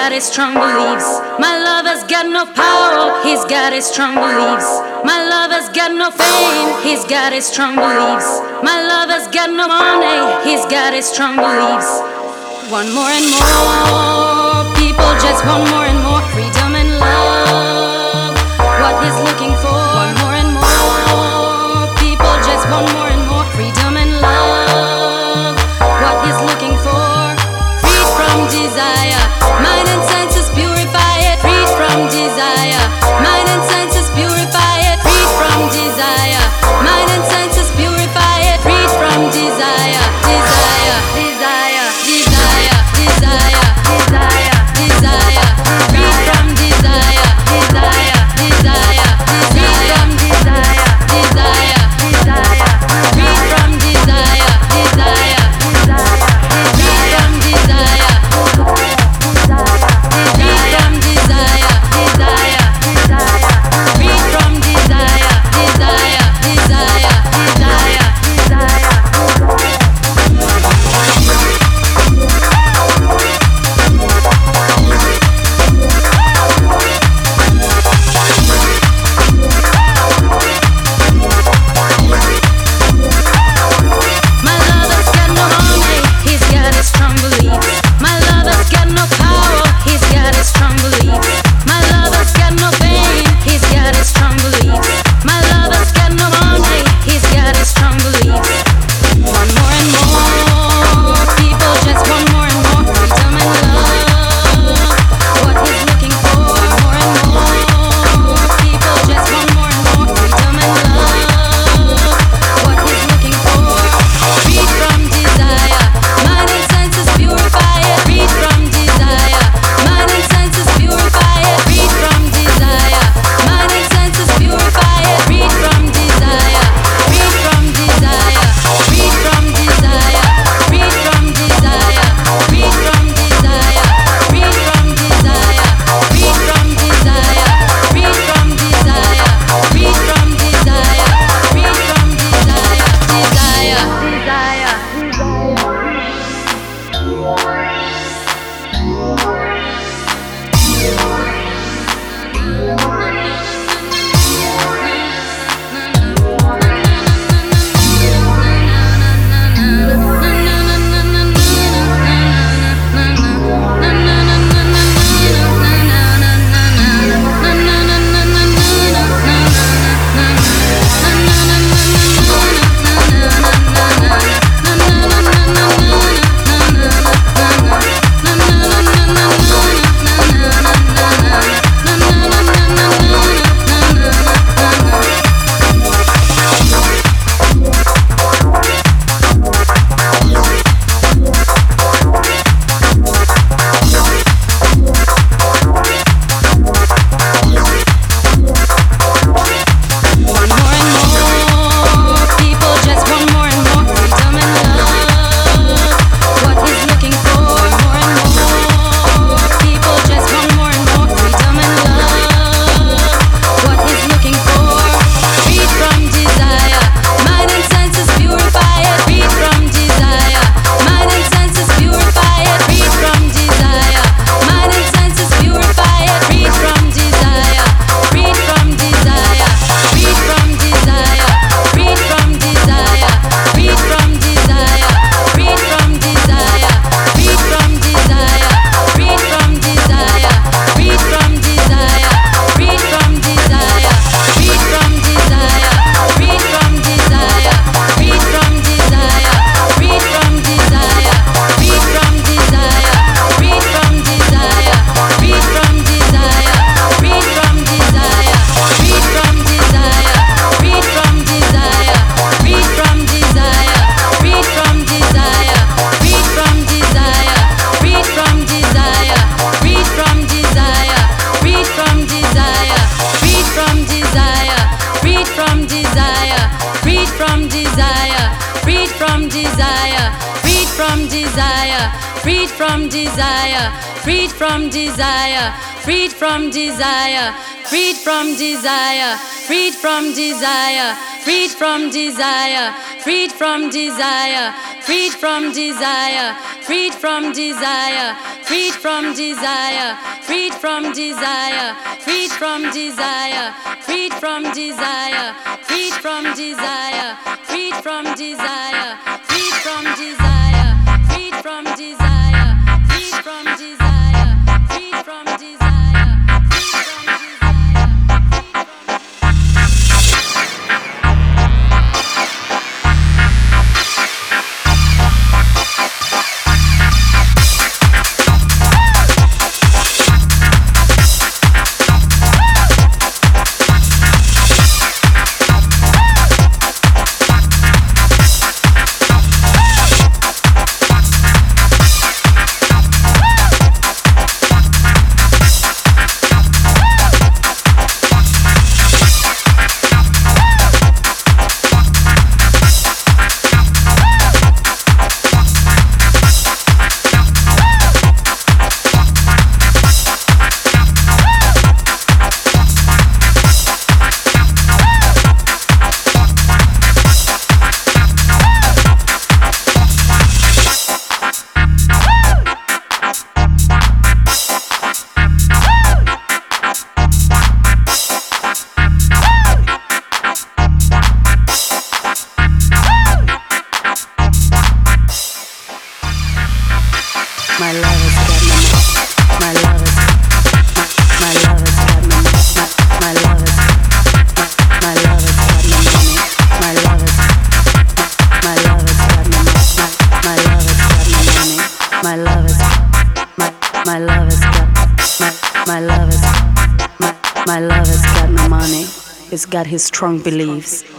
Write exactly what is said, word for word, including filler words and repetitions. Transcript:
got his strong beliefs. My lover's got no power, he's got his strong beliefs. My lover's got no fame, he's got his strong beliefs. My lover's got no money, he's got his strong beliefs. Want more and more, people just want more and more freedom and love. What he's looking for, want more and more, people just want more and more freedom and love. What he's looking for, freed from desire, mind and senses purify it. Freed from desire, mind and senses purify it. Freed from desire, mind and senses purify it. Freed from desire, desire, desire, desire, desire, desire, desire. Freed from desire, desire, desire, desire. Freed from desire, desire, desire. Freed from desire, desire, desire. Freed from desire. Freed from desire, freed from desire, freed from desire, freed from desire, freed from desire, freed from desire, freed from desire, freed from desire, freed from desire, freed from desire, freed from desire, freed from desire, freed from desire, freed from desire, freed from desire, freed from desire, freed from desire, freed from desire. Got his strong beliefs.